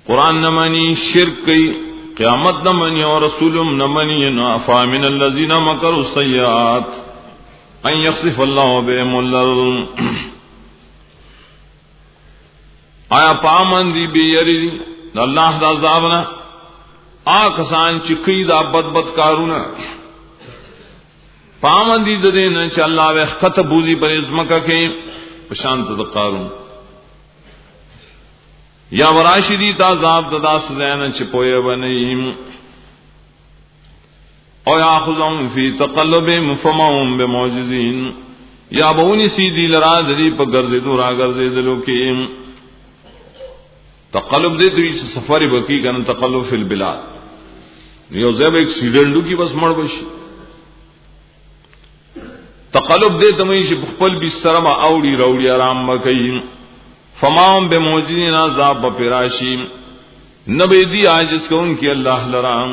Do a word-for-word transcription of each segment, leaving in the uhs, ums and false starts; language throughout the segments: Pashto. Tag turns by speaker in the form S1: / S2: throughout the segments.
S1: قرآن نہ مانی، شرک کی، قیامت نہ مانی اور رسول نہ مانی، فامن الذین مکروا السیئات ان یخسف اللہ بهم الارض، آیا پامن دی بی یری اللہ دا عذابنا آکسان چکی دا بد بد کارونا، پامن دی ددینا چا اللہ وی خط بوزی پر ازمکا کے پشانت دا قارون، یا وراشدی تا عذاب دا سزینا چپوئے بنیم، او یاخذهم فی تقلبهم فما هم بمعجزین، یا بونی سیدی لرا دلی پا گرزی دورا گرزی دلو کی تقلب دے تو سفاری بکی کنا تقلب فی البلاد، یو زیب ایکسیڈنٹو کی بس مر بشی، تقلب دے تمہیں بخپل بستر ما اوڑی روڑی آرام بکی، فمام بموجدین عذاب بپراشی، نبی دی آجز کو ان کی اللہ لرام،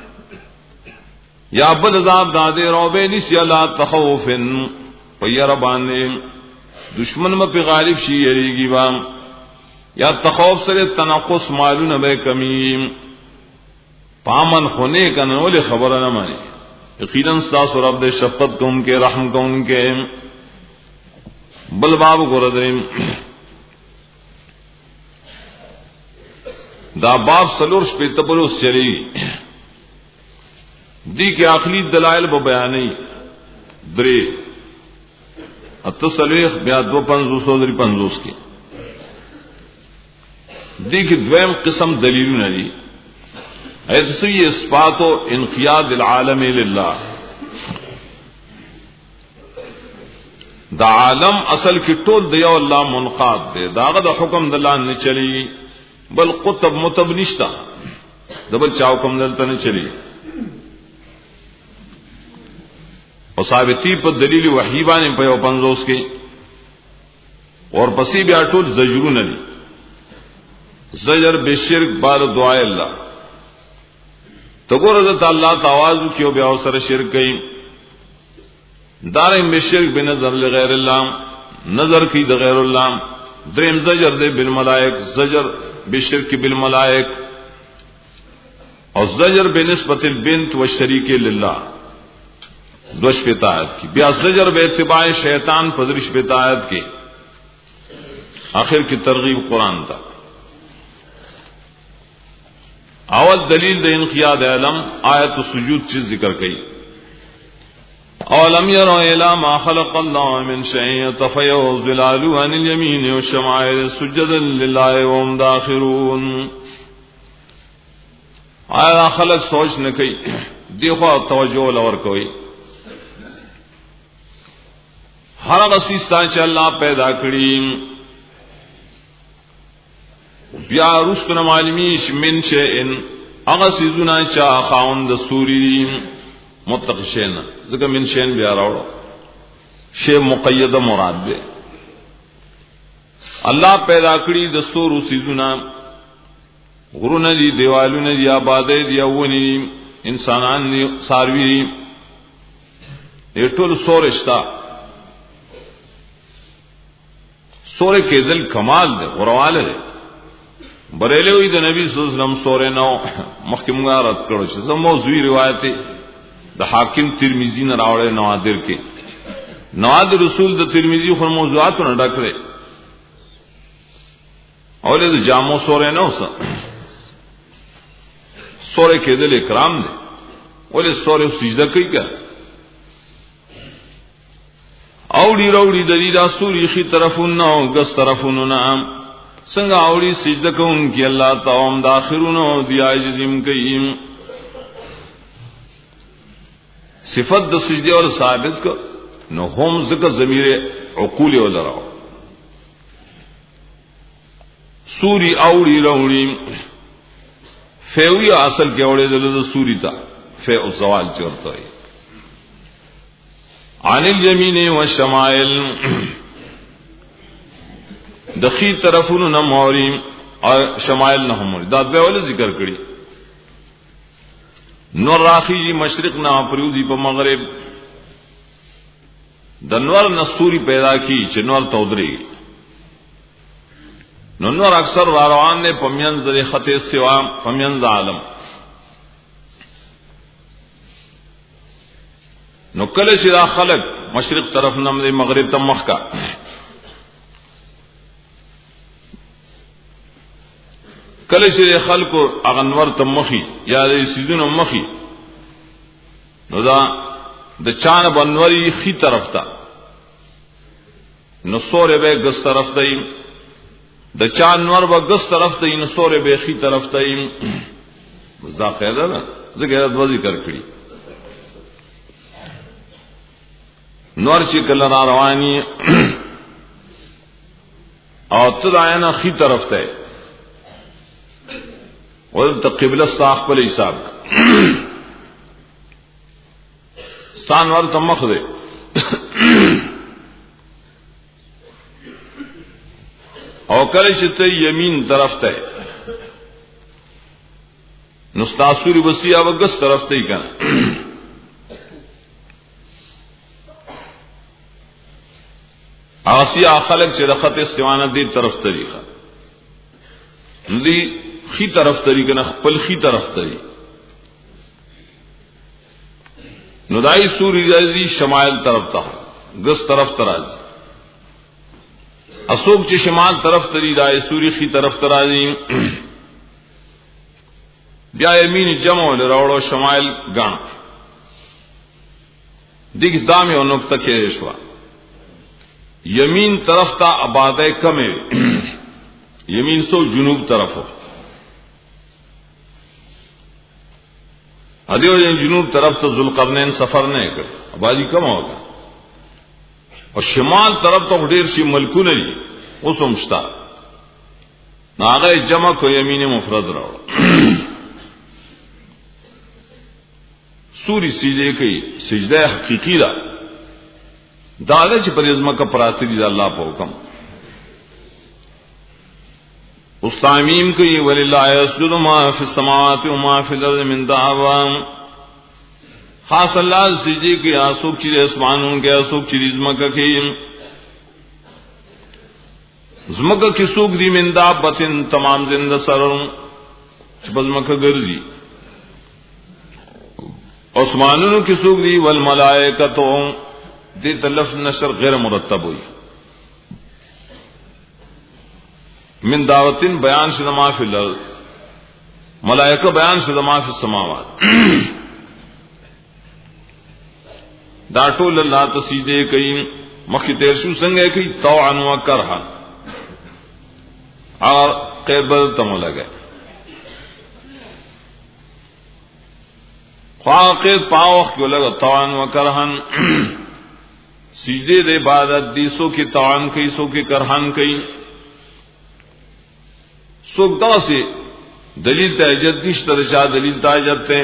S1: یا بد عذاب دادے روبے نسی اللہ تخوفن پیر باندے دشمن میں پی غالب شی یریگی بام، یا تخوف سرے تنقص معلوم بے کمیم، پامن خونے کا نولی خبر نہ مانی، یقیناً ساس و رب دے شفقت کو ان کے رحم کو ان کے بل باب کو ردرم دا باب سلورش پہ تبلوس چلی دی کے آخری دلائل ب بیانی درے اتسلیخ بیا دو پنزوس سو دری پنزوس کی دی کی دویم قسم دلیل ندی ایسی اثبات و انقیاد العالم للہ، دا عالم اصل کی ٹول دیا اللہ منقاد دے، داغ دا حکم دلان نے چلی بل قطب متب نشتا، دبل چا حکم دلتا نے چلی، اور ثابتی پر دلیل وحیبان پیو پنزوس کے، اور پسی بیا ٹول زجرون ندی، زجر بے شرک بار دعائے اللہ، تو گو رضا اللہ تعوازو کیو بیا سر شرک گئی، داریں بے شرک بے نظر لغیر اللہ، نظر کی دا غیر اللہ، درم زجر دے بالملائک، زجر بے شرک بالملائک، اور زجر بے نسبت البنت و شریک للہ دوش پیتایت کی، بیا زجر بے اتباع شیطان پدرش پیتایت کی، آخر کی ترغیب قرآن تھا۔ اول دلیل دے انقیاد علم آیت السجود چیز ذکر کئی، اولم يروا الى ما خلق الله من شيء يتفيأ ظلاله عن اليمين والشمائل سجدا لله وهم داخرون، آیا خلق سوچ نہ کئی، دیکھو توجہ لور کوئی، ہر غصیستان چا اللہ پیدا کری بیا رسکن معلومیش من شئن اغسیزونا چا خاون دستوری دی مطلق شئن، ذکر من شئن بیا راوڑا شئ مقید مراد دے، اللہ پیدا کری دستور رسیزونا، غرون دی، دیوالون دی، آبادے دی، اونی دی، انسانان دی، ساروی دی، یہ ٹول سورشتا، سورے کے دل کمال دے غروال دے، بریلے ہوئی دا نبی صلی اللہ علیہ وسلم سورے نو محکمگا رد کرو چیزا موضوعی روایتی دا حاکم ترمیزی نراوڑے نوادر کے، نوادر رسول دا ترمیزی خون موضوعاتو نڈک دے، اولے دا جامو سورے نو سا سورے کے دل اکرام دے، اولے سورے سجدہ کئی کر اوڑی روڑی دلیدہ سوری خی طرفون نو گس طرفون نام سنگا اوڑی سجدہ کو ان کی اللہ تعاوم داخرون دی عاجزیم کئیم، صفت دا سجدے اور ثابت کو نو ہم ذکر ضمیر عقول و لراؤ، سوری اوڑی روڑی فیوی اصل کے اوڑے دل سوری تا فیع الزوال چورتا ہے، عن الیمین والشمائل دخی طرفون نہ موری اور شمائل نہ موری، دا دوے والے ذکر کری، نور راخی جی مشرق نہ پریوزی پا مغرب، دا نور نستوری پیدا کی چھ نور تودری، نو نور اکثر را روان دے پمینز دے خط استوا پمینز عالم. نو کله چې دا خلق مشرق طرف نم دے مغرب ته مخ کا کله چې خلکو اغنور ته مخي یا دې سيزونو مخي نو دا د چان بنوري خي طرف ته نو سورې به ګس طرف ته د چان نور به ګس طرف ته نو سورې به خي طرف ته مزدا قاعده ده زګر د وځي کړ کړی نور چې کله را رواني او تدعینا خي طرف ته ولته قبله صاحب په حساب ستان ورته مخ ده او کله چې ته یمین طرف ته نو ستاسوري وسی او ګس طرف ته کنه آسیا خلق چې د خط استوانه دی طرف طریقه ندی خی طرف طریقه نه خپل خی طرف طریقه نو دای سوری دی شمال طرف ته ګس طرف تراز اسوک چې شمال طرف تری دای سوری خی طرف ترازی بیا یمین جمع لراوړو شمال غان دیګ دامه او نقطه کې شوا یمین طرف تا آبادی کم ہے یمین سو جنوب طرف ہو ادیو جنوب طرف تو ذوالقرنین سفر نہیں کر آبادی کم ہوگا اور شمال طرف تو ډیر شي ملکونه دي اوس همشتا ناغه جمع کو یمین مفرد راو سوری سجده کوي سجده حقیقی ده دادا چې پرېزما کا پراتی دی الله په حکم استامیم کوي ولله یسجد ما فی السماوات و ما فی الارض من دعوا خاص الله سجدی کی اسوک چې اسمانوں کې اسوک چې زما کا کې زما کا کې سوک دی من دابتن تمام زنده سرم چې بزما کا ګرځي اسمانوں کې سوک دی والملائکۃ دی تلف نشر غیر مرتب ہوئی من دعوتن بیان شد ما فی الارض ملائکہ بیان شد ما فی السماوات دا ټول الله تسجده کوي مخکې تیر شو څنګه کوي طوعا و کرها اور قبل تم لگے خواقت پاوخ کو لگا طوعا و کرها سجدے دے عبادت دی سو کی طعن کئی سو کی کرہن کئی سوک دا سے دلیل تہجد نشتر شاہ دلیل تہجد تے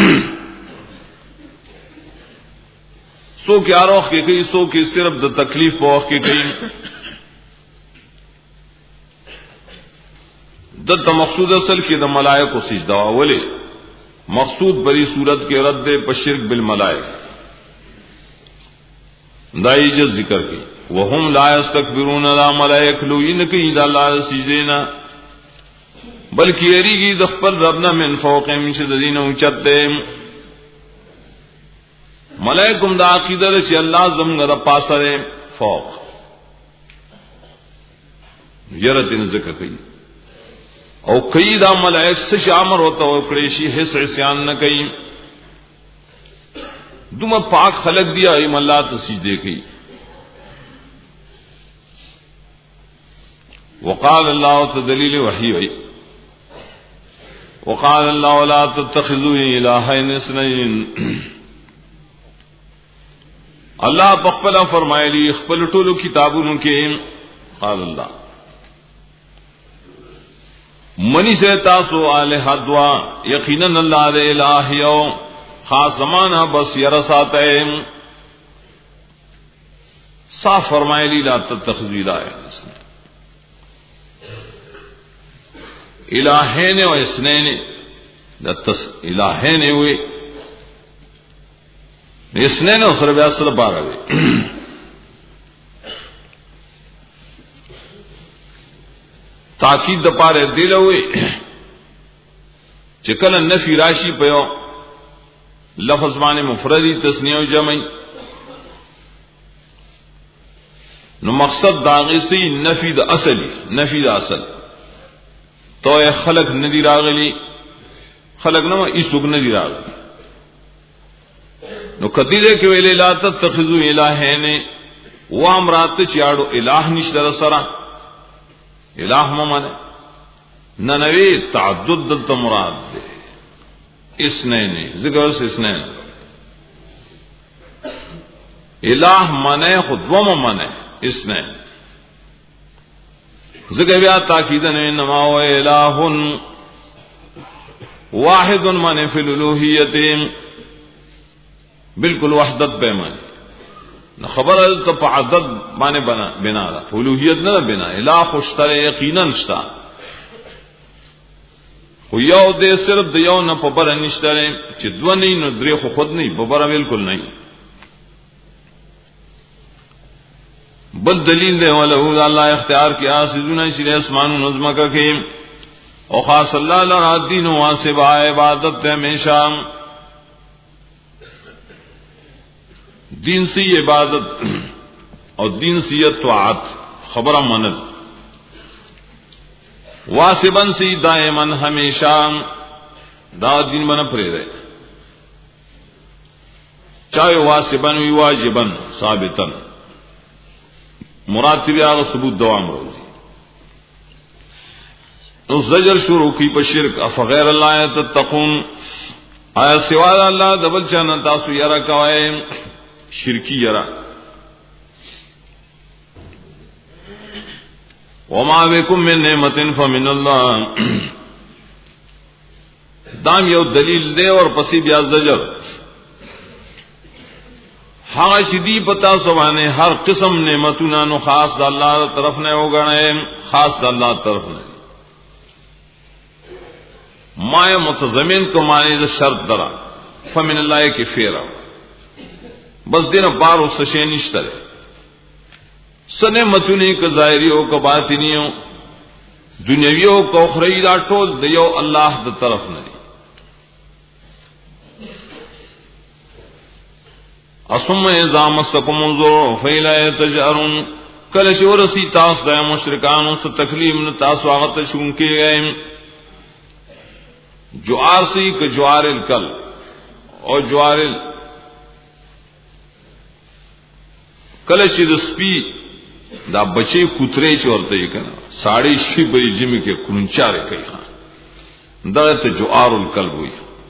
S1: سو کی آروخ کے کئی سو کی صرف دا تکلیف پوخ کے کئی دا مقصود اصل کی دا ملائک و سجدہ اولے مقصود بری صورت کے رد بشرک بالملائک دائی جو ذکر کی وهم لا يستكبرون لا ملائک لوین کی دا اللہ سجدینا بلکہ یریگی دخپل ربنا من فوقهم شددین اوچت دے ملائکم دا عقیدہ دے چی اللہ زمگا دا پاسر فوق یرتن ذکر کی او کئی دا ملائک سش عمر ہوتا ہو کریشی حس عسیان نہ کئی دم پاک خلق دیا ایم اللہ تسجدے کی وقال اللہ تدلیل وحی وحی وقال اللہ لا تتخذوا الہین اثنین اللہ بخپلا فرمائے لی اخپل ٹولو کتابوں کے قال اللہ منی سے تاسو آلہ دعا یقیناً اللہ دے الہیو خاص زمانہ بس یرسات ہے صاف فرمائے لی لا تتخذوا الہین الہین و اسنین الہین ہوئے اسنین و سر بیاس سر بارہ ہوئے تاکید د پاره دلوي چې کله نفي راشي په یو لفظ باندې مفردی تسنیه او جمعي نو مقصد داغه سي نفي د اصلي نفي د اصل تو خلق ندی راغلي خلق نو ایسوګ ندی راغلي نو کدیله کې ویلې لا تتخذوا الہین و امرات چاړو الہ نشتر سره الہ ممنه ننوی تعدد دلت مراد دے اسنین ذکر سے اسنین الہ منے خود و منے اسنین ذکر بیا تاکیدن انما هو الہ واحد من فی الالوہیت بالکل وحدت پیمانے خبر ہے تو عدد مانے بنا بنا دا الوہیت نہ بنا الہ خوشتر یقینا نشتا خو یو دې صرف د یو نه په بر نشته چې دو نه نو درې خو خود نه په بر بالکل نه بل دلیل دی ولله الله اختیار کی اسونه چې اسمان نظم کا کې او خاص الله لرا دین واسب عبادت ہمیشہ دین سی عبادت اور دین سی طاعت خبر منل واسبن سی دائمن ہمیشہ دا دین بنا پرے رہے چاہے واسبن وی واجبن ثابتن مراتب آغا ثبوت دوام روزی تو زجر شروع کی پر شرک افغیر اللہ تتقون آیا سوال اللہ دبل چانا تاسو یرا کوئے شرکی یرا وما بكم من نعمت فمن اللہ دام یو دلیل دے اور پسی بیا زجر ہاں شدی پتا سبحانے ہر قسم نعمتنا نو خاص دا اللہ طرف نے ہوگانے خاص دا اللہ طرف نے مائے متضمن کو معنی دا شرط درا فمن اللہ کی فیرہ بس دین بارو سشے نشترے سنے متنی کا ظاہری ہو کا باطنی ہو دنیاوی ہو کا اخروی دا ٹول دیو اللہ دا طرف نہیں اسم اذا مسکم الضر فإلا تجأرون کل شورسی تاس دا مشرکانوں سے تکلیف نے تاس واغت شون کے گئے جوار سی کہ جوار الکل اور جوار کل چرسپی دا بچے کترے چورتے ہی کنا ساڑی شی بری جمی کے کرنچارے کئی خان دا تے جوار الکل ہوئی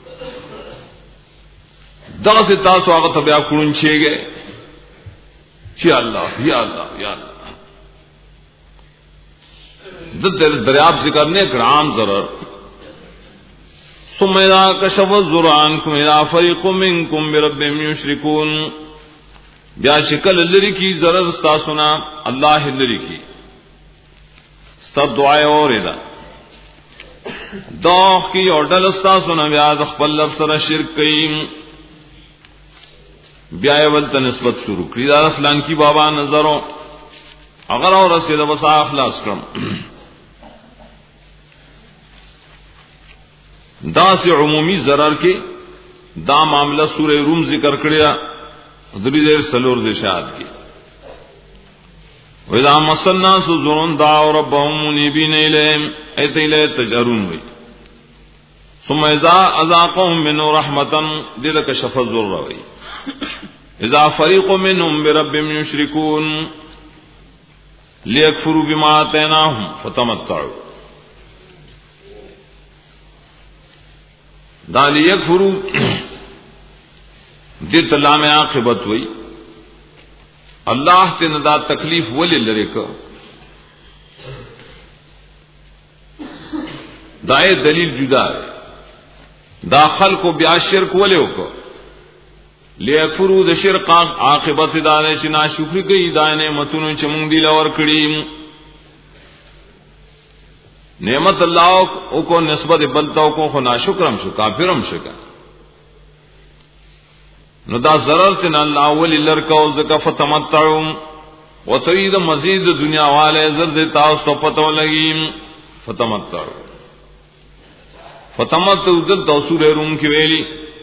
S1: دا سے تاسو آغا تبیا کرنچے گئے چی اللہ یا اللہ یا اللہ دا دریاب ذکر نے ایک عام ضرر ثم اذا كشف الضر عنكم اذا فريق منكم بربهم يشركون بیا شکل لری کی ضرر ستا سنا اللہ لری کی سب دعائے اور ادا دوخ کی اور ڈل ستا سنا بیا خپل لفظ سره شرک کئ بیا ولت نسبت شروع کړی دا فلان کی بابا نظروں اگر اور رسید وسا اخلاص کرم دا سے عمومی ضرر کے دا معاملہ سورہ روم ذکر کریا دری دیر سلور دشاد کی وَإِذَا مَسَّ النَّاسُ ضُرٌّ دَعَوْا رَبَّهُم مُنِيبِينَ إِلَيْهِ أَيْتَ إِلَيْهِ تَجْأَرُونَ وی ثُمَّ إِذَا أَذَاقَهُم مِّنْهُ رَحْمَةً دِلَكَ شَفَ الضُّرَّ وی إِذَا فَرِيقٌ مِّنْهُم بِرَبِّهِمْ يُشْرِكُونَ لِيَكْفُرُوا بِمَا آتَيْنَاهُمْ فَتَمَتَّعُوا دا لِيَكْفُرُوا دت لام عاقبت ہوئی اللہ تے ندا تکلیف ولی لرے کو دائے دلیل جدا ہے داخل کو بیا شرک ولے کو لیکفرو د شرک عاقبت دانے چنا شکر کی دانے متونو چمون دی لور کڑی نعمت اللہ کو نسبت بلتاو کو خنا شکرم شو کافرم شکا نو دا ضرر تن اللہ ولی لرکا و زکا فتمتعو و ترید مزید دنیا والے زرد تاس تو پتو لگیم فتمتعوا فتمتعوا دل توسور روم کی ویلی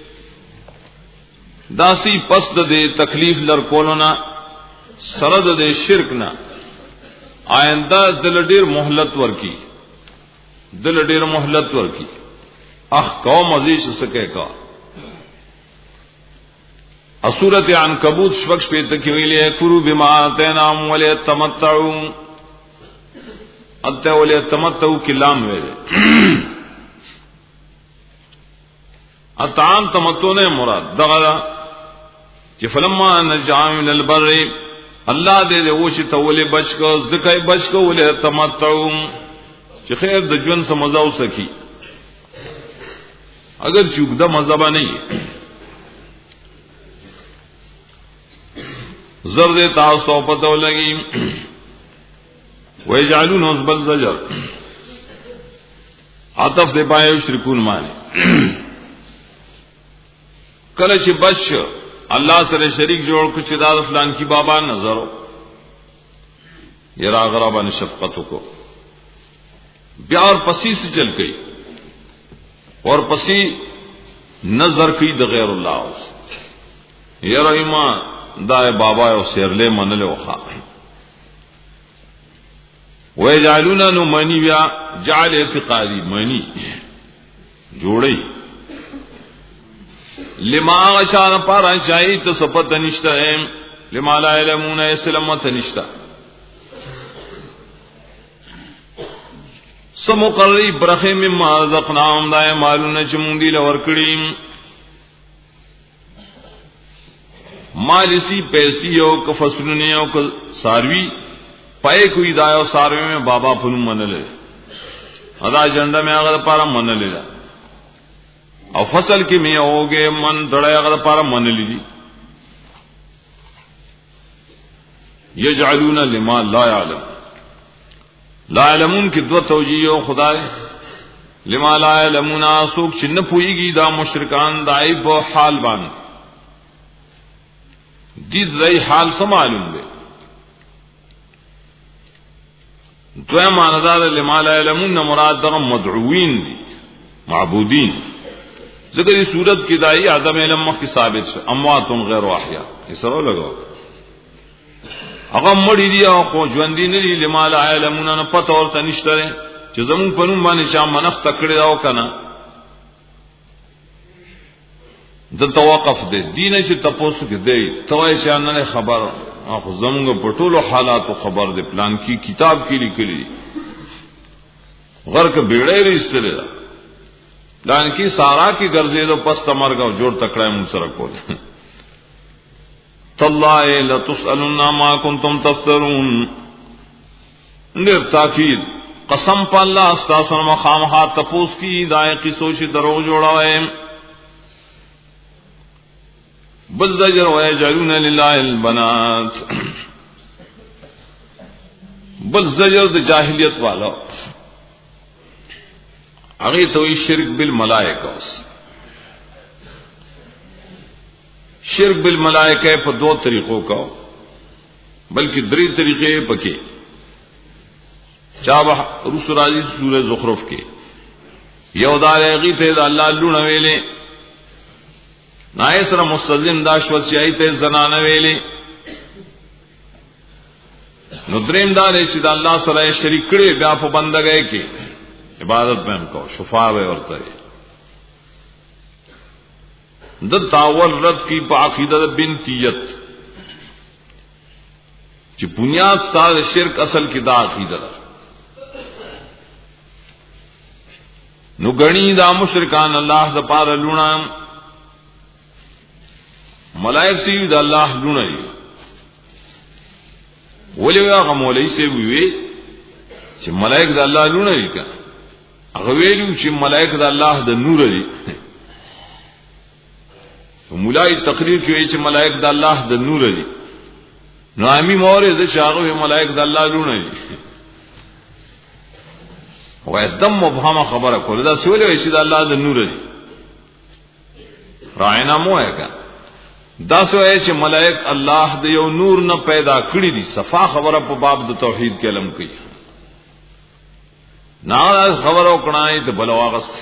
S1: داسی پس دے تکلیف لر کولونا سرد دے شرک نا آئندہ دل ډیر مہلت ورکی دل ډیر مہلت ورکی اخ قوم عزیز سکے کا اسورت عنکبوت شپږ په تکي ویلې کورو بما اتینام وليتمتعوا اته وليتمتعوا کلام ویلې اطعام تمتع نے مراد دغه چې فلما نجا من البر الله دې دې وشي تولې بچ کو زکای بچ کو وليتمتعوا چې خیر د ژوند سم مزه وسکی اگر چوکدا مزه باندې زرد تاسو پتو لگی ويجعلون حزب الزجر عطف دے پائے شرکون مانے کله چې بش الله سره شریک جوړ کو چې دا فلان کی بابا نظر یرا غرابن شفقت کو بیا اور پسی سے چل گئی اور پسی نظر کی د غیر الله یرا ایمان دای بابا او سیرلے منل وخا ويجعلون نو منی بیا جعل اعتقادی منی جوړی لما غشان پارا چای ته سپت نشتا ہے لما لا علمون اسلامت نشتا سمقری برخه مما رزقناهم دای مالونه چموندی لور کړي مالسی پیسی او ک فصلونه او ک ساروی پای کوئی دایو ساروی میں بابا پھن منلے ادا جنڈا میں اگر پارا منلے او فصل کی میں ہوگے من دڑے اگر پارا منلی دی یجعلون لما لا يعلم لا علمون کی دو توجیہ خدا لما لا علمون اسوک چن پوئیگی دا مشرکان دای بو حال بان دید رئی حال سے معلوم دے دویم ماندار لما لا علمون مراد دغم مدعوین دی معبودین ذکر اس صورت کی دائی عدم علم کی ثابت شو اموات غیر احیاء اس طرح لگاو اغم مڑی دیا خو ژوندۍ ندی لما لا علمون نه پته ورته نشته چې زمون پنوم باندې چا منخ تکړه داو کنه د توقف دے دین چې تاسو کې دی توای چې نه خبر اخو زمونږ په ټولو حالاتو خبر دی پلان کی کتاب کې لیکلی غرق بیړې ریستل پلان کی سارا کی ګرځېدو پس تمرګو جوړ تکړه مون سره کول تالله لتسالون ما کنتم تفترون نیر تاکید قسم په الله استاسو مخامخ تپوس کی دای کی سوچ درو جوړاوې بل زجر ويجعلون لله البنات بل زجر د جاہلیت والا هغه ته شرک بالملائکه شرک بالملائکه په دو طریقوں کا بلکہ دری طریقے پکې چا رسول راضی سورہ زخرف کې یو دایغی ته الله لونه ویلې نائے سره مستلزم داشوت چای ته زنانه ویلې نو دریم دار چې د الله سره شریک کړي بیا په بندګۍ کې عبادت میں کو شفاء و ورته د تاول رد کی په عقیده بنتیت چې بنیاد سره شرک اصل کې دا عقیده نو غنی دا مشرکان الله د پاره لونه ملائک سی د الله لونه دی ولې هغه مولوی سی وی چې ملائک د الله لونه دي کنه هغه ویلو چې ملائک د الله د نور دي مولای تقریر کوي چې ملائک د الله د نور دي نو امي مورید شاغه ملائک د الله لونه دي وای دم مبهمه خبره کوله دا سوال وی چې د الله د نور دي راینا مو ہے کنه دا سوې چې ملائک الله د یو نور نه پیدا کړی دي صفا خبره په باب د توحید کې علم کوي نا خبر او کړای ته بل واغست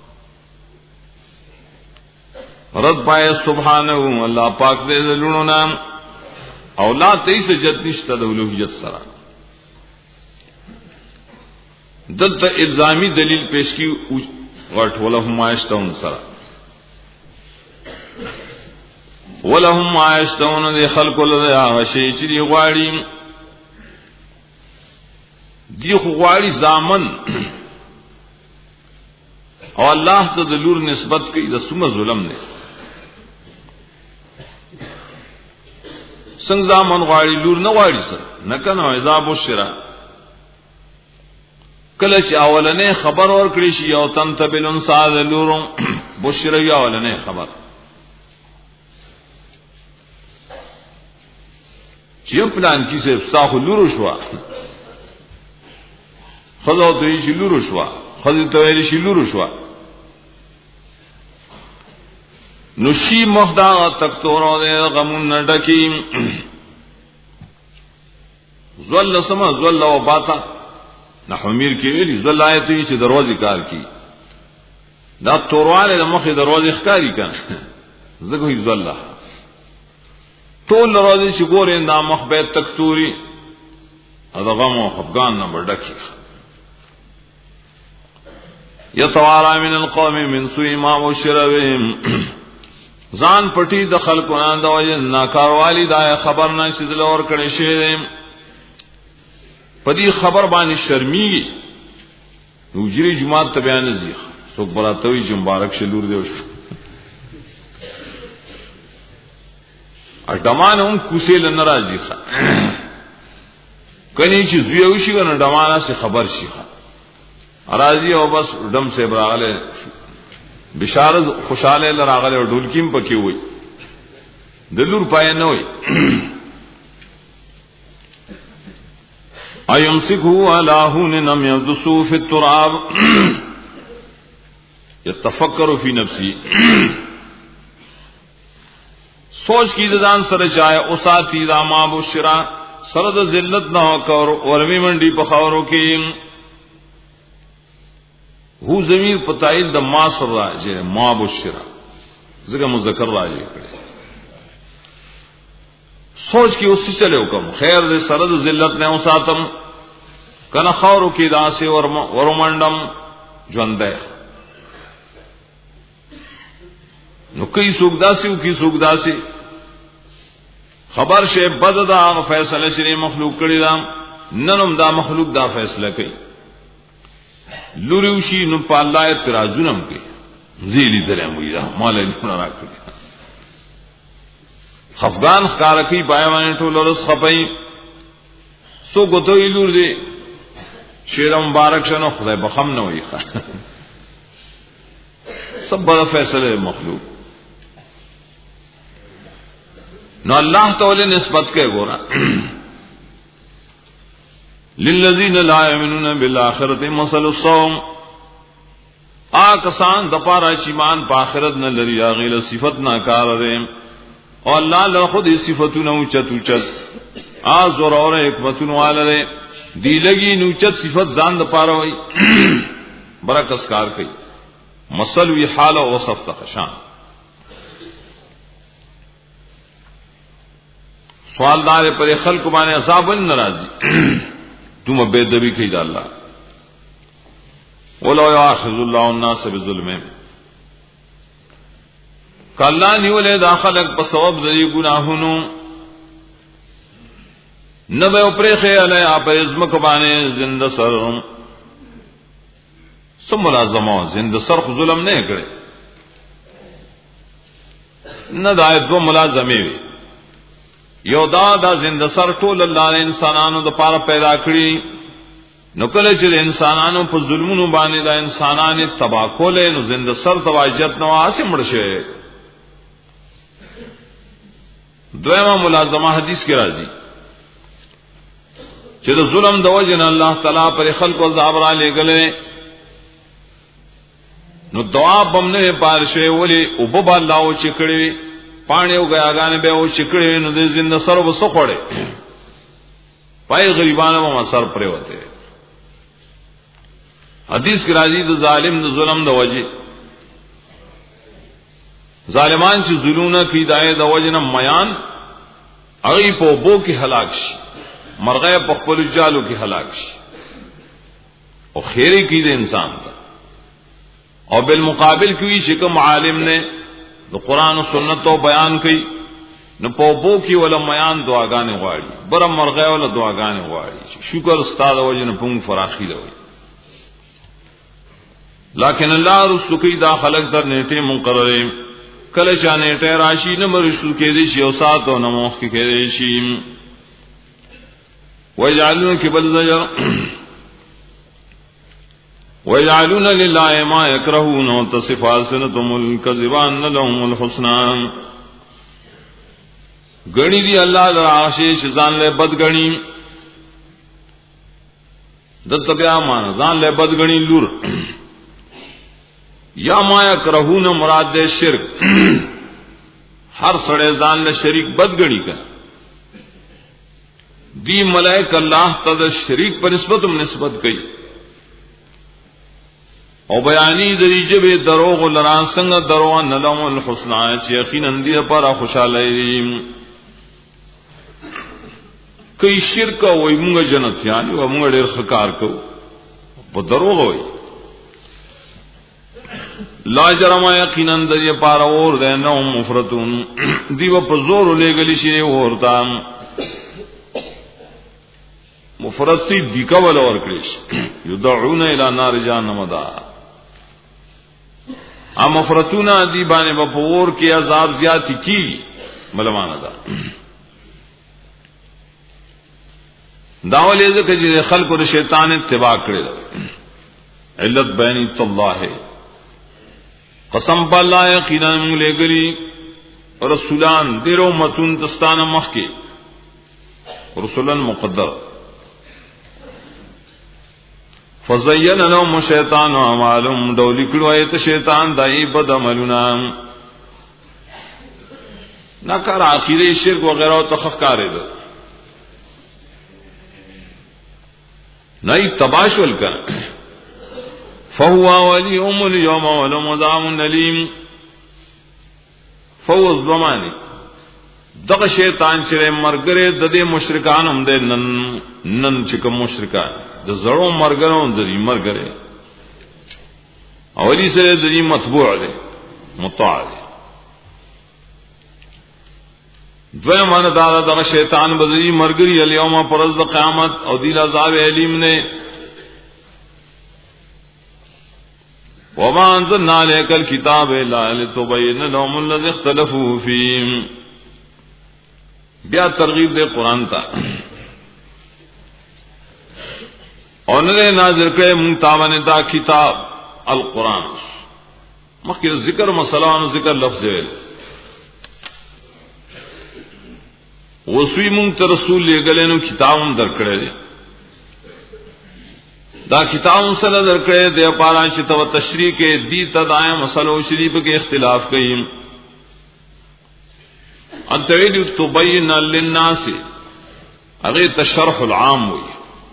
S1: رد پای سبحانه الله پاک دې زلونو نام او لا تیس جت نشته د اولوہیت سره دلته الزامی دلیل پیش کی ورټ ولهم عاشتون سره ولهم عاشتون دې خلق له هغه شی چې دی غواړي دی خو غواړي زامن او الله ته د لور نسبت کوي د سمه ظلم نه څنګه زامن غواړي لور نه غواړي سره نه کنه اذا بشرا کله چې اولنې خبر ورکړي شي او تن تبلن ساز لورم بشرا یا اولنې خبر چې پلان کې څه صاحب لور شو خذو ته شي لور شو خذو ته شي لور شو نشی مخدا تکتورو دے غمون نڈکیم زول سما زول و باتا نحو میر کی ویلی زول آیتی چی دروازی کار کی دا توروالے دا مخی دروازی اخکاری کن زگوی زول طول دروازی چی گورین دا مخ بیت تکتوری دا غم و خفگان نمبر ڈکی یتوارا من القوم من سوی ما بشرهم ځان پټي د خلکو نه د وجه ناکاروالی دا خبر نه چې دل اور کړي شي په دې خبر باندې شرمېږي نو جری جماعت ته بیان زیخ څوک براتوي چې مبارک شلور دی وشو اډمان هم کوسل نه راځي کني چې زیو شي کنه ډمانه سے خبر شي راځي او بس دم سے براغله بشارت خوشاله لراغله او ډولکیم پکې وای دلور پای نه وای ايمسكه على هون نم يدسو في التراب يتفكر في نفسه سوچ کی ځان سره چاہے او ساتي را ما بشرا سره د ذلت نه کور ورمی منډي په خاورو کې هو ضمیر پتایل د ما سره راځي ما بشرا زګه مذکر راځي سوچ کی اس چلے حکم خیر دے سره د ذلت نه او ساتم کنه خاورو کې داسې ورمنډم ژوندې نو کوي سوق داسې او کی سوق داسې خبر شه بد دا فیصله شری مخلوق کړی دا ننم دا مخلوق دا فیصله کوي لوریوشي نو په الله اعتراضونم کوي زیلی درم وی دا مال نه راکړي خفغان خکار کوي پایوانه ټول ورس خپای سو غوتوی لور دی شیر مبارک شنو خدای بخم نه وي سب بڑا فیصله مخلوق نو الله تعالی نسبت کوي ګورا للذین لا یؤمنون بالآخرة مثل الصوم آکسان د پاره چې ایمان په آخرت نه لري هغه له صفت نه کار لري او الله له خود صفاتونه او چتو چت ا زور اور حکمتونه والے دی لګي نو چت صفت ځان د پاره وي برکس کار کوي مثل وی حال او وصف تخشان سوال دار پر خلق باندې عذاب ناراضي تم بے ادبی کی دا اللہ ولو یاخذ الله الناس بظلم کلا نیولے دا خلق په ثواب ذری گناہونو نبه اوپرخه علی اپ ازمک باندې زنده سر ثم لازمو زنده سر ظلم نه کړي نه دا دو ملازمه وي یو دا دا زنده سر ټول الله انسانانو د پاره پیدا کړی نو کله چې انسانانو په ظلمونو باندې دا انسانان تبا کولې نو زنده سر تواجت نو اسیم مرشه دویمه ملازمه حدیث کې راځي چې د ظلم د وجه الله تعالی پر خلق او عذاب را لګلې نو دعا بمنه پارشه ولی او بابا الله او چې کړی پانی او غاګان به او چکړې نو د زنده سر وسو خوړې پای غریبانو ما سر پرې وته حدیث کی راضی د ظالم د ظلم د وجه ظالمان چې ظلمونه کی دای د وجه نه میان هغه په بو کې هلاک شي مرغه په خپل جالو کې هلاک شي او خیره کی د انسان ته او بالمقابل کوي چې کوم عالم نه د قران او سنت او بیان کوي نو په بو کې ولا میان دعاګانې غواړي بر مرغه ولا دعاګانې غواړي شکر استاد وجه نه پونګ فراخي لوي لیکن الله رسول کی دا خلق در نیټه مقرره کله چې نیټه راشي نه مرشو کې دي شی او سات او نموخ کې کې دي شي ويجعلون كبل زجر ويجعلون لله ما يكرهون وتصف ألسنتهم الكذب أن لهم الحسنى غني دي الله درعاشي شزان له بد غني دت بیا مان ځان له بد غني لور یا ما يكرهون مراد دے شرک ہر سڑے ځان له شریک بد غني کا دی ملائک اللہ تد شریک پر نسبت نسبت کئی او بیانی دری جب دروغ لران سنگ دروغ نلم الحسنہ چی یقینا دی پر خوشاله کئی شرک وای مونږ جنت یانی و مونږ ډیر خکار کو په دروغ وای لا جرم یقینا دی پر اور ده نو مفرتون دی و په زور لګلی شي ورتا مفرد سی دیکا ولا اور کریش یدعون الى نار جهنم دا ام مفرتون دی باندې په پور کې عذاب زیات کی ملمانه دا داولې ځکه چې خلکو د شیطان اتباع کړل علت بیان الله قسم بالله یقینا موږ لګلی رسولان ډیرو متون دستانه مخ کې رسولان مقدر فزین لهم الشیطان اعمالهم دولی کړو ایت شیطان دای بد عملونه نکر عقیده شرک وغیرہ او تخکارې ده نه تباشل کړه فهو وليهم اليوم ولهم عذاب اليم فوز زمانه دغه شیطان چې مرګره د دې مشرکان هم د نن نن چې کوم مشرکان د زړو مرګرو د دې مرګره اولی سره د دې متبوع دي مطاع دي دوی معنی دا دغه شیطان بدی مرګري الیوم پرز د قیامت او دی عذاب الیم نه وما انزلنا عليك الكتاب الا لتبين لهم الذي اختلفوا فيه بیا ترغیب دے قرآن تا اور نے نازل کرے منتاون دا کتاب القرآن مخکې ذکر مسئلہ او ذکر لفظ ویل وسوی مون ته رسول لګلنو کتابم درکړی دا کتاب سره درکړی دی پارا چې تو تشریح کې دی تدای مسلو شریف کې اختلاف کړي انتویل تبین للناس اغه تشرح العام وی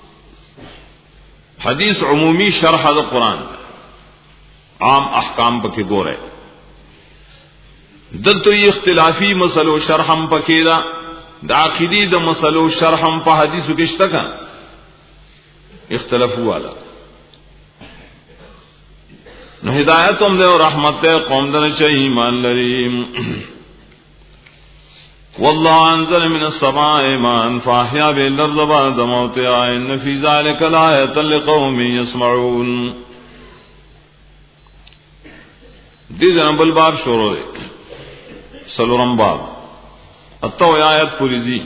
S1: حدیث عمومی شرح د قرآن عام احکام پکې ګوره دلته اختلافی مسلو شرحم پکې دا د عقیدی د مسلو شرحم په حدیثو کې شته کا اختلاف والا نو ہدایت هم ده او رحمت ده قوم دنه چې ایمان لري والله انزل من السماء ماء فاحيا به الارض بعد موتها ان في ذلك لآية لقوم يسمعون دې جنبل باب شروع ده سلورم باب اتو آیات پوری زی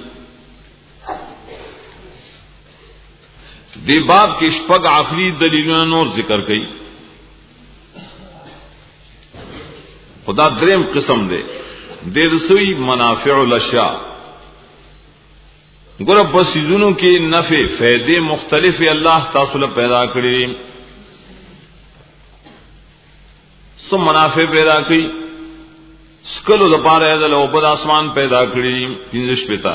S1: دی باب کې شپږ عقلی دلیلونه نور ذکر کړي خدا دریم قسم ده د رسوی منافع الاشیاء ګور په سيزونو کې نفع فائدې مختلف الله تاسو له پیدا کړی سو منافع پیدا کړی سکلو د پاره د لو په اسمان پیدا کړی پینځش پتا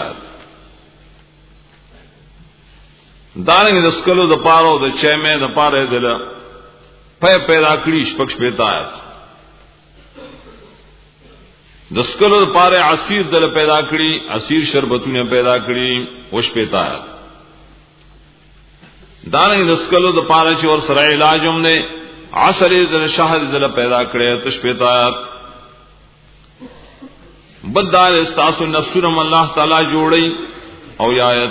S1: دانګ د سکلو د پاره او د چمه د پاره د پے پیدا کړی شپږ شپېته آیات د سکلو لپاره عصیر دل پیدا کړی عصیر شربتونه پیدا کړی او شپېته آیات دانه د سکلو لپاره چې ور سره علاج هم نه عسل دل شهد دل پیدا کړی ته شپېته آیات بدال استاسو نفسونم الله تعالی جوړی او آیت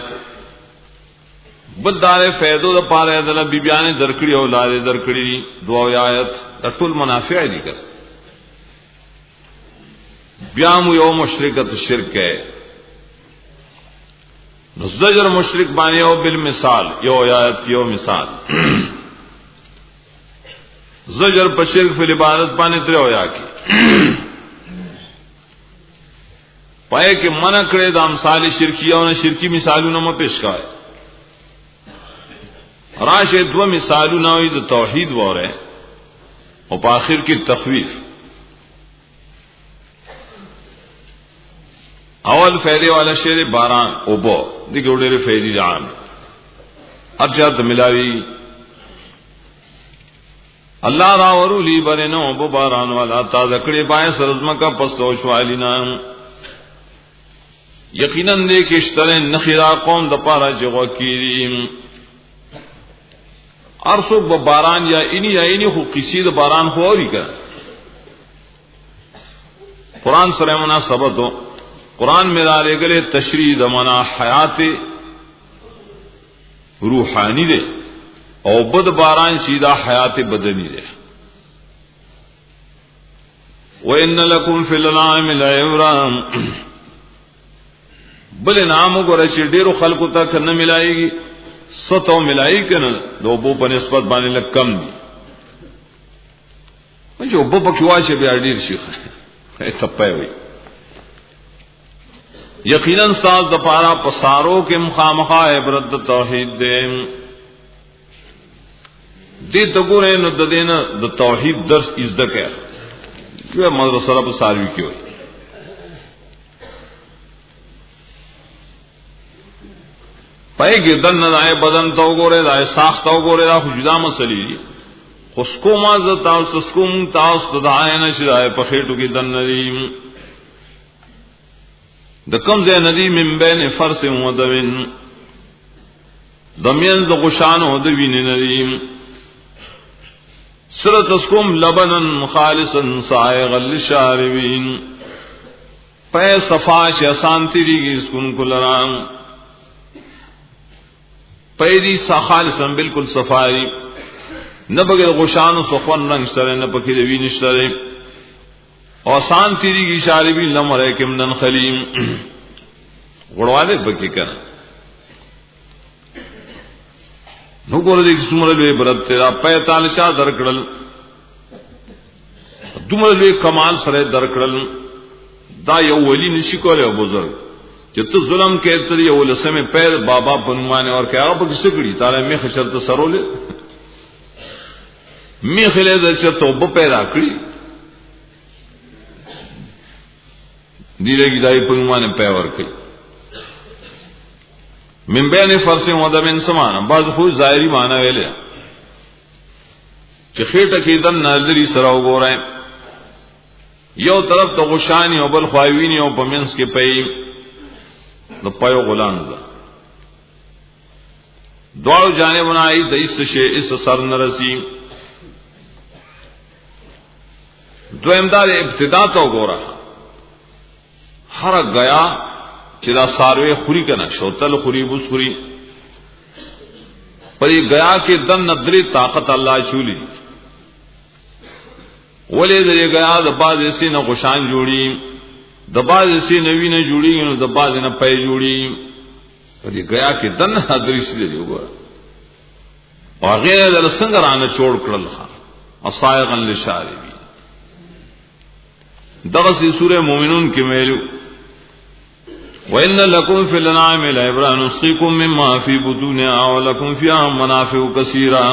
S1: بدال فیضو د پاره د نبی بیان درکړي او لارې درکړي دعا آیت د ټول منافع دي کړ بیا مو یو مشرکت شرک ہے نزجر مشرک باندې او بالمثال یو آیت یو مثال زجر په شرک په عبادت باندې تر او یا کی پای کې منع کړي د امثال شرکیه او شرکی مثالونه مو پیش کړه راشه دو مثالونه وي د توحید وره او په اخر کې تخویف اول فائدې والا شعر باران او بو دي ګوډېره فائدې عام ارجات ملاوي الله را ورولي برنو بو باران والا تا ذکرې پای سرزما کا پستو شوالینا یقینا دې کې اشتره نخرا قوم د پاره جوړ کړي ارسو به باران یا اني یا اني خو قصې د باران خو اوري کا قران سره مناسبت قران میں دارے گلے تشریح دمنا حیات روحانی دے او بد باران سیدھا حیات بدنی دے وَإِنَّ لَكُمْ فِي الْأَنْعَامِ لَعِبْرَةً بل انعام وګورئ چې ډیرو خلکو ته کنه ملایږي ستو ملایي کنه دو بو په نسبت باندې لکم دي چې وبو په کې واشه بیا ډیر شي ته پوي یقینا ساز د پارا پسارو کې مخامخه عبرت توحید دې دې دغه نو د دین د توحید درس زده کړه یو مدرسه را په ساروي کې وي پای کې دن نه آئے بدن تو ګوره دا ساخت تو ګوره دا خو جدا مسلې خو سکو ما ز تاسو سکوم تاسو د عین شای په خېټو کې دن ندیم د کوم ځای ندی من بین فرس و دمن دمین د غشان او د وینې ندیم سره تسکوم لبنن خالصا سائغا للشاربین پای صفا شان تیریږي سکون کولران پیدی سا خالصا بالکل صفائی نہ بغیر غشان و سخون رنگ شترے نہ پکی دوی نشترے اور سان تیری کی شاربی لمر ہے کمنن خلیم غڑوالے پکی کنا نو گورا دیکھ سمرلوے برد تیرا پیتال شاہ درکڑل دمرلوے کمال سرے درکڑل دا یو ولی نشکو لے بزرگ چت ظلم کے تری اول سمے پیر بابا بنوانے اور کیا اب کس کڑی تعالی میں خشرت سرولے میں خلے در توب پیدا کڑی دیرے کی دائی بنوانے پیور کڑی من بین فرس و دمن سمانا بعض خود ظاہری معنی ویلے کہ خیٹ کی دن نظری سراو گو رہے یو طرف تو غشانی او بل خواہوینی او پمنس کے پئی نو پایو غلام دا دوڑ جانے بنائی دا اس شے اس سر نرسی دو امداد ابتدا تو گو رہا ہر گیا چدا ساروے خوری کنا شوتل خوری بس خوری پر یہ گیا کہ دن ندری طاقت اللہ چولی ولی در یہ گیا دا بعض ایسی نہ غشان جوڑی دباز سے نوی نہ جوڑی گی دباز نہ پے جوڑی پر یہ گیا کہ دن حاضری سے لے ہوگا اور غیر دل سنگر آنا چھوڑ کر لہا اصائغا لشاربی دغسی سورہ مومنون کے میلو وَإِنَّ لَكُمْ فِي الْأَنْعَامِ لَعِبْرَةً نُسْقِيكُم مِّمَّا فِي بُطُونِهَا وَلَكُمْ فِيهَا مَنَافِعُ كَثِيرَةٌ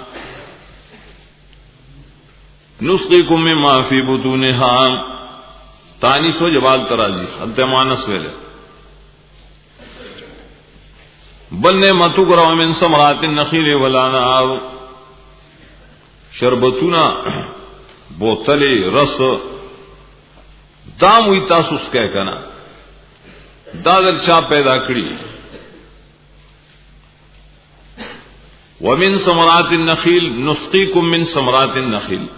S1: نُسْقِيكُم مِّمَّا فِي بُطُونِهَا تانیس و جوال ترازی انت مانس ویلے بل نے متو گرو من ثمرات النخیل والانار شربتونه بوتلې رس دام وی تاسو څه کنا دا دل چا پیدا کړی ومن ثمرات النخيل نسقيكم من ثمرات النخيل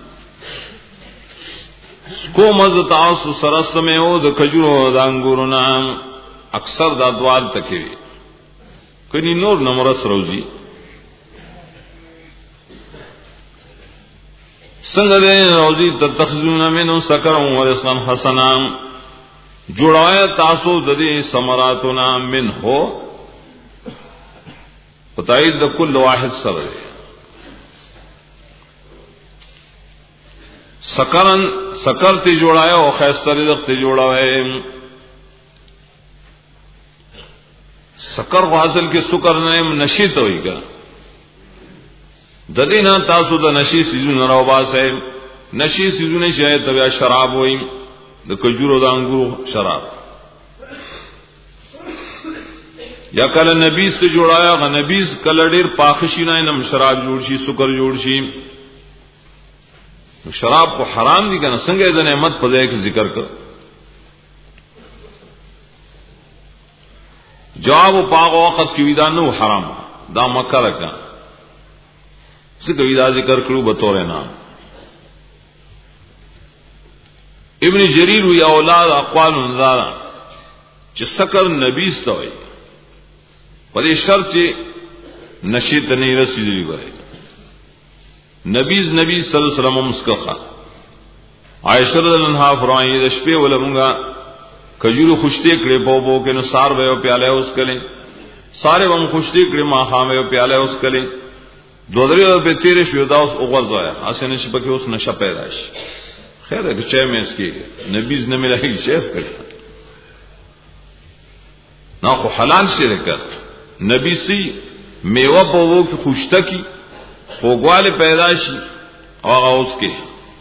S1: کو مز تاسو سرست میں او د کجورو د انګورنا اکثر دا دوال تکي کني نور نمرس روزي څنګه دې روزي تتخذون منه سکرا ورزقا حسنا جوړای تاسو د دې ثمراتنا منه پتاید د کل واحد سره سکرن سکر تی جوړایا او خیسته رزق تی جوړاوي سکر حاصل کې سکر نه نشي ته ویګا د دې نه تاسو د نشي سيزونه راو باسه نشي سيزونه شاید د شراب وایي د کجورو د انګورو شراب یا کله نبیز ته جوړایا غ نبیز کله ډیر پاخشینه نم شراب جوړ شي سکر جوړ شي شراب کو حرام دي کنه څنګه د نعمت په ځای کې ذکر کړ جواب پاغ وخت کې ودا نو حرام دا مکه راکا څنګه ودا ذکر کړو به تور نه ابن جرير وی اولاد اقوال نظر چې سکر نبیز ته وي په دې شرط چې نشید نه رسیدلی وای نبیز نبی صلی الله علیه وسلم مسکخه عائشہ رضی الله عنها فرمایي د شپې ولمغه کجورو خوشته کړي بو بو کې نو سار ویو پیاله اوس کړي ساره وم خوشته کړي ما خامه پیاله اوس کړي دوه په تیر شو دا اوس وګرځایا اسنه شپه کې اوس نشه پیدا شي خیر ده چې مې اسکی نبیز نه ملایي شیخ کړي نو خو حلال شرکت نبی سی میوه په وو کې خوشته کی خوګواله پیدا شي او اوس کې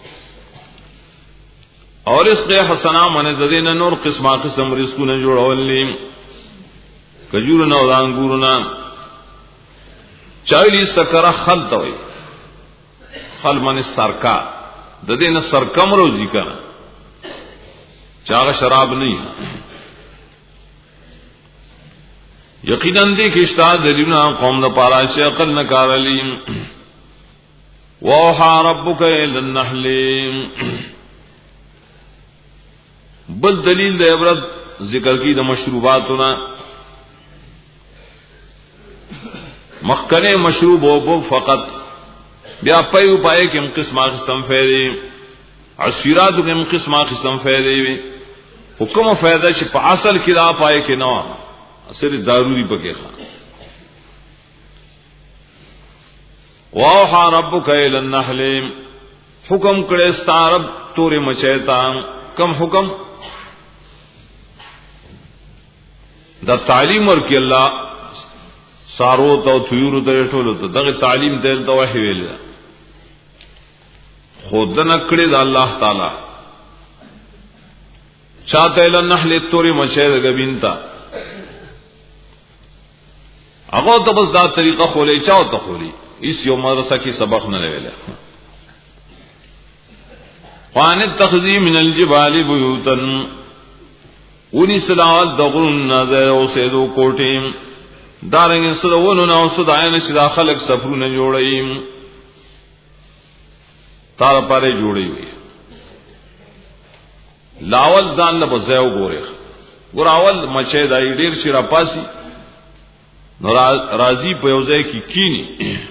S1: اور اس کے حسنا من زدین نور قسمه قسم رزقونه جوړولې کجور نه او انګور نه چایلی سکره خلط وي خل من سرکا د دې نه سرکم روزي کنه چاغه شراب نه یقینا دې کې استاد دلیلونه قوم د پاره شي عقل نه کارلیم وَأَوْحَى رَبُّكَ إِلَى النَّحْلِ بل دلیل د عبرت ذکر کی د مشروباتنا مخکنه مشروب او بو فقط بیا پيو پای کې قسمه قسم فائدې عصيرات کې قسمه قسم فائدې حکم فائدہ چې په اصل کې را پای کې نه اصل ضروري پکې ښه وَأَوْحَى رَبُّكَ إِلَى النَّحْلِ حکم کړه ستارب تورې مچیتا کم حکم دا تعلیم ورکی الله سارو ته طيور ته ټولو ته دغه تعلیم دل ته وحي ویل خود نه کړی دا الله تعالی چاته ال النحل تورې مچې غبینتا هغه ته بس دا طریقه خولې چاو ته خولې اس یو مدرسه کې سبق نه ویل وان التخذي من الجبال بيوتا ونی سلاوات دغرون نظر او سیدو کوټیم دارنګ سداونو نو سداین چې داخلك سفرونه جوړایم تار پاره جوړی وي لاول ځان له بځایو ګوره ګور اول مچې دای ډیر شي را پاسي نو راضی په یو ځای کې کینی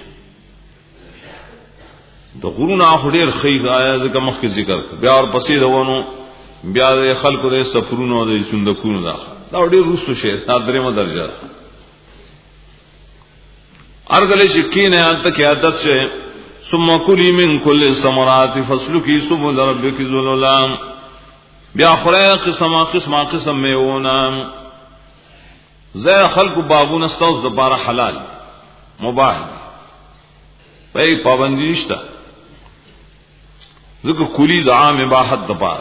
S1: د غرونه اخډیر خیر آیا ځکه مخکې ذکر بیا اور پسې دونو بیا د خلکو د سفرونو د سندکونو دا دا ډیر روستو شي دا درېمه درجه ارګلې شکینه انت کې عادت شه ثم كلي من كل الثمرات فاسلكي سبل ربك ذللا بیا خره قسمه قسمه قسم میونه زه خلق باغونه استوس د بار حلال مباح په پابندی نشته ذکر کلی د عام اباحت د بار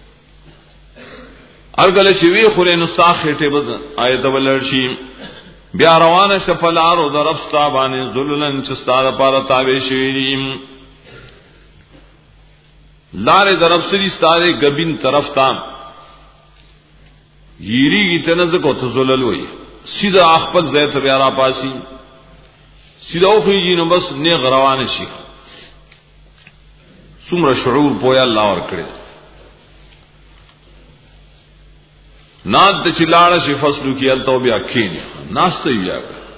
S1: ارګل چې وی خورې نو ساخټه بد آیت ولرشي بیا روانه شفلارو درفستا باندې ذللن چستا د پاره تابع شوی لارې درف سری ستاره غبین طرف تا یریږي تنه کو تزلل وای سیده خپل ځای ته بیا را پاسي سیده او خيږي نو بس نه غروان شي څومره شعور پویا الله ور کړی ناد د چلاړه شي فصلو کې ال توبه اکین ناشته بیا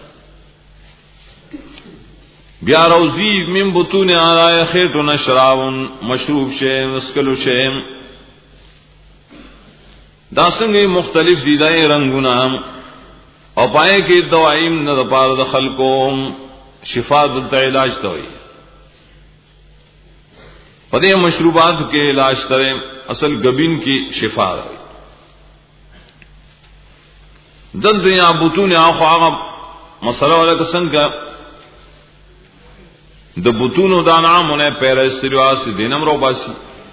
S1: بیا روزی من بطون آرای خیرت و نشراون مشروب شیم اسکلو شیم داسنگی مختلف دیدائی رنگونا او پائے کہ دوائیم نا پار دخل کو شفا دلتا علاج توئی پدے مشروبات کے علاج ترے اصل گبین کی شفا ہوئی دل دنیا بطون آخو آغا مسئلہ والا کسنگ کا د بوتونو دا نامونه پیرستریواس دینم رو باسی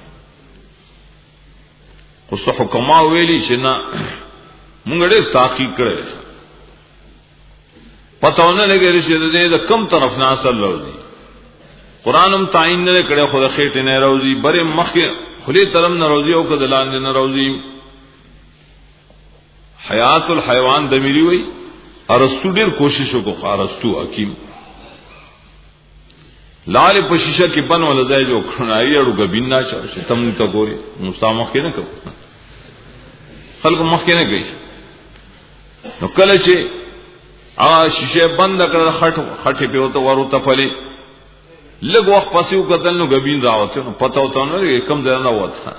S1: خو څه حکما ویلی چې نه مونږ ډېر تحقیق کړی پتاونه لګی چې د کم طرف نه اصل راوځي قرانم تعین نه کړي خو د خېټه نه راوځي بره مخه خلی طرف نه راوځي او کدلان نه راوځي حیات الحیوان د میری وی ارسطو ډېر کوشش وکړ ارسطو حکیم لال په شیشه کې بن ول ځای جو کړنای اړو غبین نه چې تم ته ګوري مستامخ کې نه کو خلق مخ کې نه گئی نو کله چې ا شیشه بند کړ خټ خټې په وته ورته پلي لږ وخت پسې وکتل نو غبین راوته نو پته وته نو کم ځای نه وته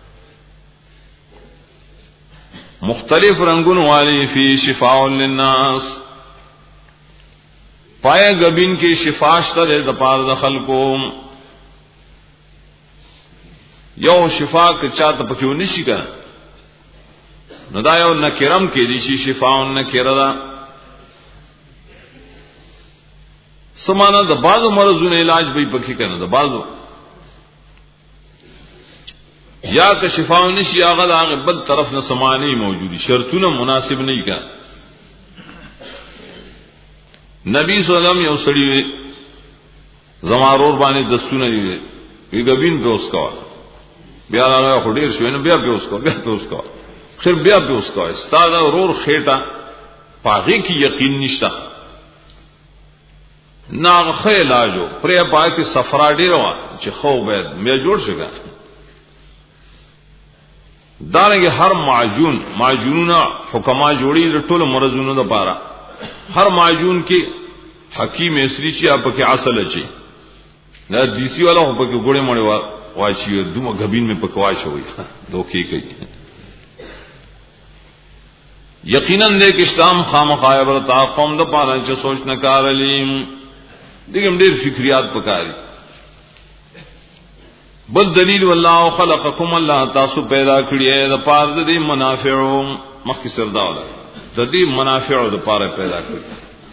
S1: مختلف رنگونو والی فی شفاء للناس پایا غبین کی شفاش تر د پار د خلکو یو شفا ک چاته پکې ونشي کنه نو دا یو نکرم کې دي چې شفاء نکردا سمانه د بعضو مرزونو علاج به پکې کنه د بعضو یا که شفاء نشي هغه هغه بل طرف نه سمانی موجودي شرطونه مناسب نه کړه نبی صلی الله علیه وسلم یو سړی زمارور باندې دستونه دی وی غبین په اوس کا بیا راغی خو ډیر شو نو بیا په اوس کا بیا په اوس کا خیر بیا په اوس کا استاد ورور خېټه پاغي کی یقین نشتا ناغه علاجو پرې پاتې صفرا ډیر وا چې خو به مې جوړ شګا دانګه هر معجون معجونونه حکما جوړی ټول مرزونو د پاره ہر معجون کے حکیم اسری چی آپ کے اصل اچھی نہ دیسی والا ہو پکے گوڑے موڑے واچی دوما گبین میں پکواش ہوئی دھوکے گئی یقیناً دیکھ اسلام خامخا برتا قوم د پارا چ سوچ نہ کار علیم دیکھم ډیر فکریات پکاری بل دلیل والله خلقکم الله تاسو پیدا کړی ہے د پار د دې منافع مخکې سردا ولا د دې منافع د پاره پیدا کړی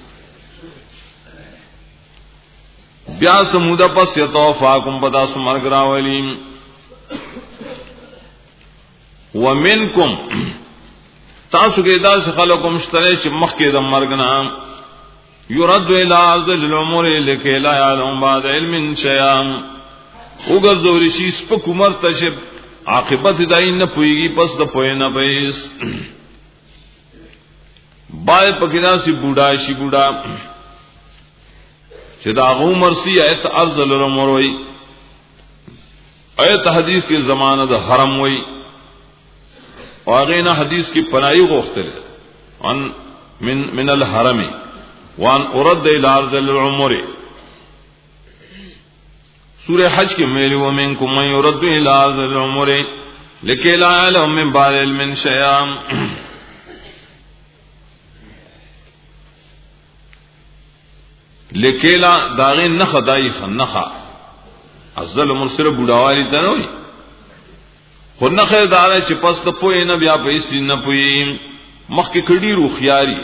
S1: بیا سمودا پس یتوفاکم پتا سمرګ راولیم ومنکم تاسو کې داس خلکو مشتری چې مخکې د مرګ نه یرد الى ارذل الامور لکه لا يعلم بعد علم شيئا وګرځول شي سپک عمر تشب عاقبت دای نه پويږي پس د پوي نه پیس بای پکینا سی بوډا شي بوډا چې دا عمر سی ایت ارذل الامور وي ایت حدیث کې زمانہ د حرم وي واغینا حدیث کی پناہی غوښتل ان من من الحرم وان ارد الى ارذل العمر سورہ حج کے میل ومنکم من يرد الى ارذل العمر لکي لا يعلم من بعد علم شيئا لکي لا داغه نخ دای خنخ ازل مرسل بوډاوالی ته نه وي خو نه خیر دار چې پس ته پوي نه بیا پیسې نه پوي مخکې کډی رو خياري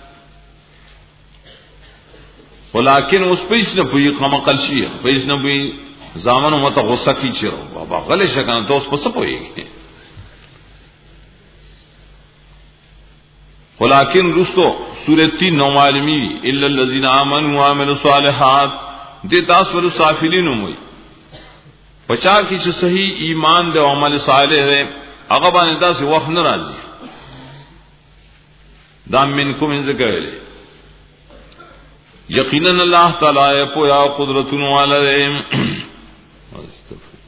S1: ولکن اوس پیسې نه پوي قمقل شي پیسې نه پوي زامنو مت غصه کی چیرو بابا غلې شکنه ته اوس پس پوي ولكن رستو سورۃ تین نو معلومی الا الذين امنوا وعملوا الصالحات دې تاسو ور صافلین وي پچا کی چې صحیح ایمان دے عمل صالح ہے هغه باندې تاسو وخت نه راځي دا منکم ان ذکر یقینا الله تعالی په یا قدرتونو والے